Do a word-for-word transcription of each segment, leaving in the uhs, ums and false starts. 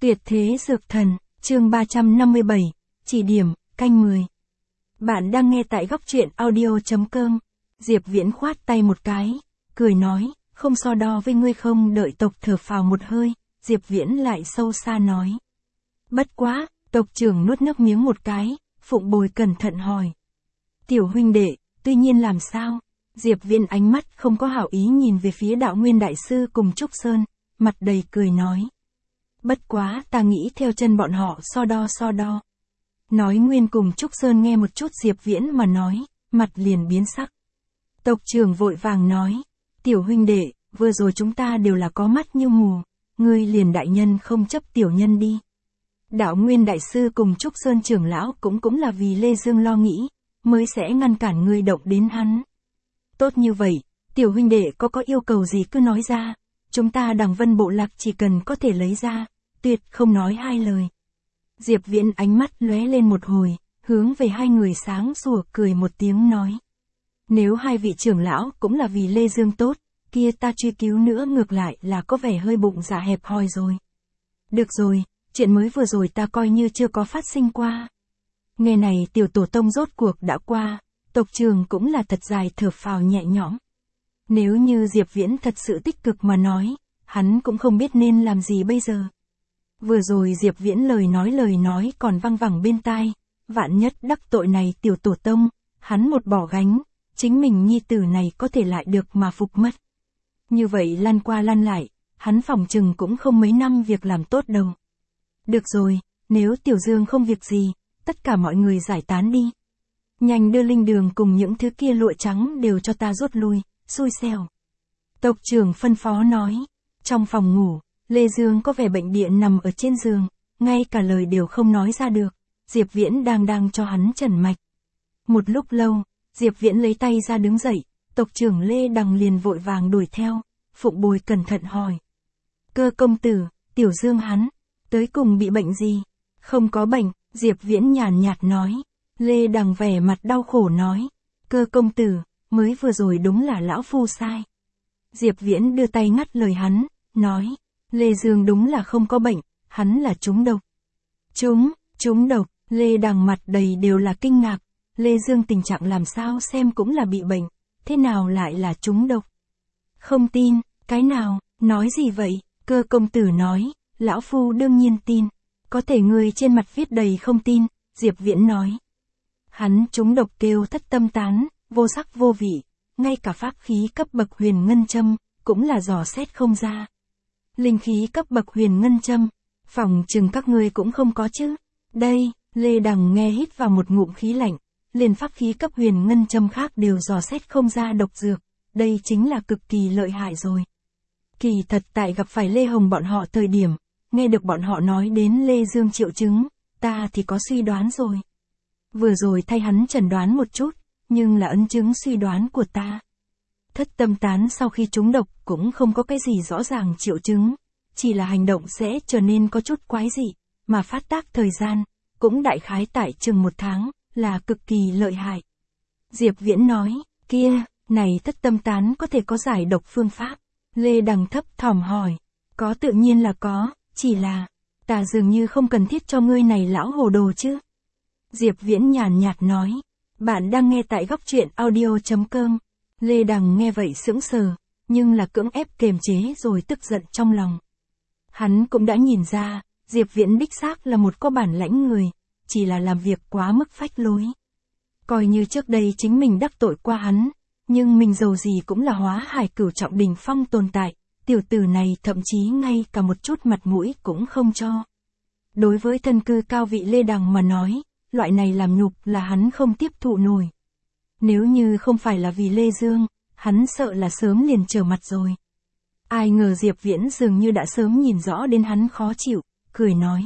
Tuyệt thế dược thần, chương ba trăm năm mươi bảy, chỉ điểm, canh mười. Bạn đang nghe tại góc truyện audio.com. Diệp Viễn khoát tay một cái, cười nói, không so đo với ngươi không. Đợi tộc thở phào một hơi, Diệp Viễn lại sâu xa nói. Bất quá, tộc trưởng nuốt nước miếng một cái, Phụng Bồi cẩn thận hỏi. Tiểu huynh đệ, tuy nhiên làm sao? Diệp Viễn ánh mắt không có hảo ý nhìn về phía Đạo Nguyên Đại Sư cùng Trúc Sơn, mặt đầy cười nói. Bất quá ta nghĩ theo chân bọn họ so đo so đo. Nói Nguyên cùng Trúc Sơn nghe một chút Diệp Viễn mà nói, mặt liền biến sắc. Tộc trưởng vội vàng nói, tiểu huynh đệ, vừa rồi chúng ta đều là có mắt như mù, ngươi liền đại nhân không chấp tiểu nhân đi. Đạo Nguyên Đại Sư cùng Trúc Sơn trưởng lão cũng cũng là vì Lê Dương lo nghĩ, mới sẽ ngăn cản ngươi động đến hắn. Tốt như vậy, tiểu huynh đệ có có yêu cầu gì cứ nói ra, chúng ta Đằng Vân bộ lạc chỉ cần có thể lấy ra, tuyệt không nói hai lời. Diệp Viễn ánh mắt lóe lên một hồi, hướng về hai người sáng sủa cười một tiếng nói. Nếu hai vị trưởng lão cũng là vì Lê Dương tốt, kia ta truy cứu nữa ngược lại là có vẻ hơi bụng dạ hẹp hòi rồi. Được rồi, chuyện mới vừa rồi ta coi như chưa có phát sinh qua. Nghe này tiểu tổ tông rốt cuộc đã qua, tộc trưởng cũng là thật dài thở phào nhẹ nhõm. Nếu như Diệp Viễn thật sự tích cực mà nói, hắn cũng không biết nên làm gì bây giờ. Vừa rồi Diệp Viễn lời nói lời nói còn văng vẳng bên tai, vạn nhất đắc tội này tiểu tổ tông, hắn một bỏ gánh, chính mình nhi tử này có thể lại được mà phục mất. Như vậy lăn qua lăn lại, hắn phòng chừng cũng không mấy năm việc làm tốt đâu. Được rồi, nếu Tiểu Dương không việc gì, tất cả mọi người giải tán đi. Nhanh đưa linh đường cùng những thứ kia lụa trắng đều cho ta rút lui, xui xẻo. Tộc trưởng phân phó nói, trong phòng ngủ, Lê Dương có vẻ bệnh địa nằm ở trên giường, ngay cả lời đều không nói ra được, Diệp Viễn đang đang cho hắn trần mạch. Một lúc lâu, Diệp Viễn lấy tay ra đứng dậy, tộc trưởng Lê Đằng liền vội vàng đuổi theo, Phụng Bồi cẩn thận hỏi. Cơ công tử, Tiểu Dương hắn, tới cùng bị bệnh gì? Không có bệnh, Diệp Viễn nhàn nhạt nói. Lê Đằng vẻ mặt đau khổ nói. Cơ công tử, mới vừa rồi đúng là lão phu sai. Diệp Viễn đưa tay ngắt lời hắn, nói. Lê Dương đúng là không có bệnh, hắn là trúng độc. Trúng, trúng độc, Lê Đằng mặt đầy đều là kinh ngạc. Lê Dương tình trạng làm sao xem cũng là bị bệnh, thế nào lại là trúng độc? Không tin, cái nào, nói gì vậy? Cơ công tử nói, lão phu đương nhiên tin. Có thể người trên mặt viết đầy không tin, Diệp Viễn nói. Hắn trúng độc kêu thất tâm tán, vô sắc vô vị, ngay cả pháp khí cấp bậc huyền ngân châm, cũng là dò xét không ra. Linh khí cấp bậc huyền ngân châm, phòng chừng các ngươi cũng không có chứ. Đây, Lê Đằng nghe hít vào một ngụm khí lạnh, liền pháp khí cấp huyền ngân châm khác đều dò xét không ra độc dược, đây chính là cực kỳ lợi hại rồi. Kỳ thật tại gặp phải Lê Hồng bọn họ thời điểm, nghe được bọn họ nói đến Lê Dương triệu chứng, ta thì có suy đoán rồi. Vừa rồi thay hắn chẩn đoán một chút, nhưng là ấn chứng suy đoán của ta. Thất tâm tán sau khi trúng độc cũng không có cái gì rõ ràng triệu chứng, chỉ là hành động sẽ trở nên có chút quái dị, mà phát tác thời gian, cũng đại khái tại chừng một tháng, là cực kỳ lợi hại. Diệp Viễn nói, kia, này thất tâm tán có thể có giải độc phương pháp. Lê Đằng thấp thỏm hỏi, có tự nhiên là có, chỉ là, ta dường như không cần thiết cho ngươi này lão hồ đồ chứ. Diệp Viễn nhàn nhạt nói, bạn đang nghe tại góc truyện audio.com. Lê Đằng nghe vậy sững sờ, nhưng là cưỡng ép kiềm chế rồi tức giận trong lòng. Hắn cũng đã nhìn ra, Diệp Viễn đích xác là một có bản lãnh người, chỉ là làm việc quá mức phách lối. Coi như trước đây chính mình đắc tội qua hắn, nhưng mình dầu gì cũng là Hóa Hải Cửu trọng đỉnh phong tồn tại, tiểu tử này thậm chí ngay cả một chút mặt mũi cũng không cho. Đối với thân cư cao vị Lê Đằng mà nói, loại này làm nhục là hắn không tiếp thụ nổi. Nếu như không phải là vì Lê Dương, hắn sợ là sớm liền trở mặt rồi. Ai ngờ Diệp Viễn dường như đã sớm nhìn rõ đến hắn khó chịu, cười nói.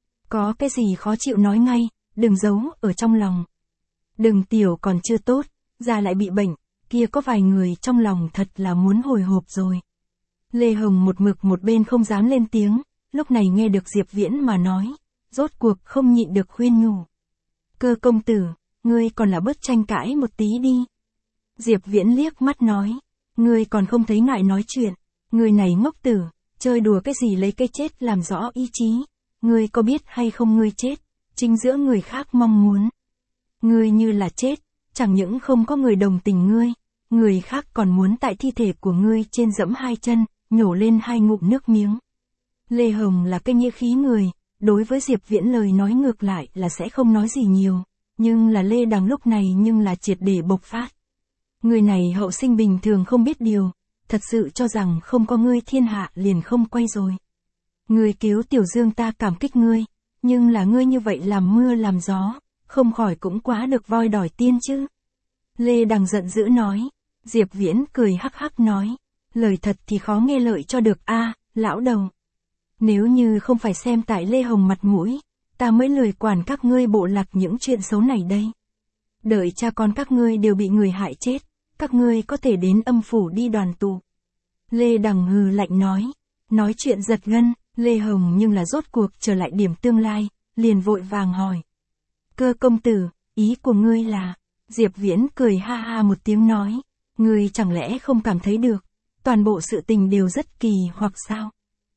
Có cái gì khó chịu nói ngay, đừng giấu ở trong lòng. Đừng tiểu còn chưa tốt, già lại bị bệnh, kia có vài người trong lòng thật là muốn hồi hộp rồi. Lê Hồng một mực một bên không dám lên tiếng, lúc này nghe được Diệp Viễn mà nói, rốt cuộc không nhịn được khuyên nhủ. Cơ công tử, ngươi còn là bớt tranh cãi một tí đi. Diệp Viễn liếc mắt nói, ngươi còn không thấy ngại nói chuyện, ngươi này ngốc tử, chơi đùa cái gì lấy cái chết làm rõ ý chí, ngươi có biết hay không ngươi chết, chính giữa người khác mong muốn. Ngươi như là chết, chẳng những không có người đồng tình ngươi, người khác còn muốn tại thi thể của ngươi trên dẫm hai chân, nhổ lên hai ngụm nước miếng. Lê Hồng là cái nghĩa khí người, đối với Diệp Viễn lời nói ngược lại là sẽ không nói gì nhiều, nhưng là Lê Đằng lúc này nhưng là triệt để bộc phát. Người này hậu sinh bình thường không biết điều, thật sự cho rằng không có ngươi thiên hạ liền không quay rồi. Ngươi cứu Tiểu Dương ta cảm kích ngươi, nhưng là ngươi như vậy làm mưa làm gió, không khỏi cũng quá được voi đòi tiên chứ. Lê Đằng giận dữ nói. Diệp Viễn cười hắc hắc nói, lời thật thì khó nghe lợi cho được a, lão đầu. Nếu như không phải xem tại Lê Hồng mặt mũi, ta mới lười quản các ngươi bộ lạc những chuyện xấu này đây. Đợi cha con các ngươi đều bị người hại chết, các ngươi có thể đến âm phủ đi đoàn tụ. Lê Đằng hừ lạnh nói, nói chuyện giật gân, Lê Hồng nhưng là rốt cuộc trở lại điểm tương lai, liền vội vàng hỏi. Cơ công tử, ý của ngươi là, Diệp Viễn cười ha ha một tiếng nói, ngươi chẳng lẽ không cảm thấy được, toàn bộ sự tình đều rất kỳ hoặc sao?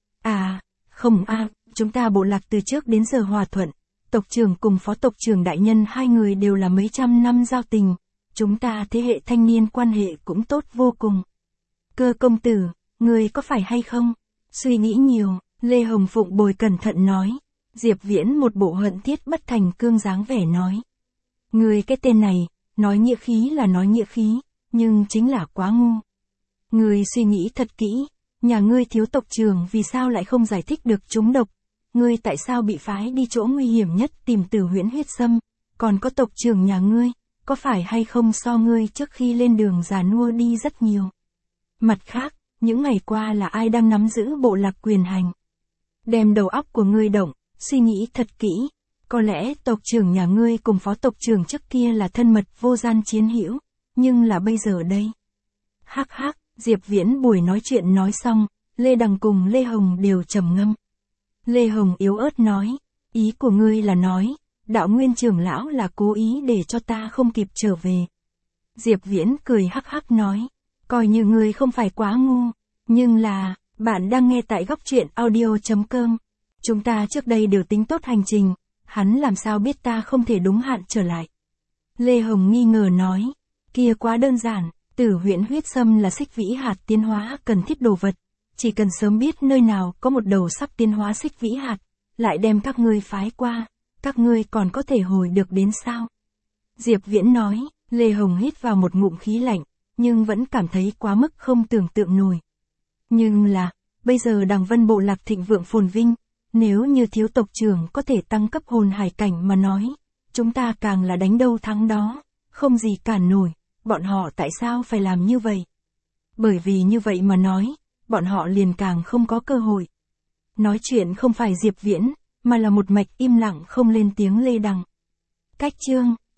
À, không a, à, chúng ta bộ lạc từ trước đến giờ hòa thuận, tộc trưởng cùng phó tộc trưởng đại nhân hai người đều là mấy trăm năm giao tình, chúng ta thế hệ thanh niên quan hệ cũng tốt vô cùng. Cơ công tử, ngươi có phải hay không? Suy nghĩ nhiều, Lê Hồng Phụng bồi cẩn thận nói. Diệp Viễn một bộ hận thiết bất thành cương dáng vẻ nói. Ngươi cái tên này, nói nghĩa khí là nói nghĩa khí, nhưng chính là quá ngu. Ngươi suy nghĩ thật kỹ, nhà ngươi thiếu tộc trưởng vì sao lại không giải thích được trúng độc, ngươi tại sao bị phái đi chỗ nguy hiểm nhất tìm Tử Huyễn huyết sâm, còn có tộc trưởng nhà ngươi, có phải hay không so ngươi trước khi lên đường già nua đi rất nhiều. Mặt khác, những ngày qua là ai đang nắm giữ bộ lạc quyền hành. Đem đầu óc của ngươi động, suy nghĩ thật kỹ, có lẽ tộc trưởng nhà ngươi cùng phó tộc trưởng trước kia là thân mật vô gian chiến hữu, nhưng là bây giờ đây. Hắc hắc, Diệp Viễn buổi nói chuyện nói xong, Lê Đằng cùng Lê Hồng đều trầm ngâm. Lê Hồng yếu ớt nói, ý của ngươi là nói, đạo nguyên trưởng lão là cố ý để cho ta không kịp trở về. Diệp Viễn cười hắc hắc nói, coi như ngươi không phải quá ngu, nhưng là, bạn đang nghe tại góc truyện audio chấm com. Chúng ta trước đây đều tính tốt hành trình, hắn làm sao biết ta không thể đúng hạn trở lại. Lê Hồng nghi ngờ nói, kia quá đơn giản, Tử Huyễn huyết sâm là xích vĩ hạt tiến hóa cần thiết đồ vật, chỉ cần sớm biết nơi nào có một đầu sắp tiến hóa xích vĩ hạt, lại đem các ngươi phái qua, các ngươi còn có thể hồi được đến sao? Diệp Viễn nói, Lê Hồng hít vào một ngụm khí lạnh, nhưng vẫn cảm thấy quá mức không tưởng tượng nổi. Nhưng là, bây giờ Đằng Vân bộ lạc thịnh vượng phồn vinh, nếu như thiếu tộc trưởng có thể tăng cấp hồn hải cảnh mà nói, chúng ta càng là đánh đâu thắng đó, không gì cản nổi, bọn họ tại sao phải làm như vậy? Bởi vì như vậy mà nói, bọn họ liền càng không có cơ hội. Nói chuyện không phải Diệp Viễn, mà là một mạch im lặng không lên tiếng Lê Đằng. Cách chương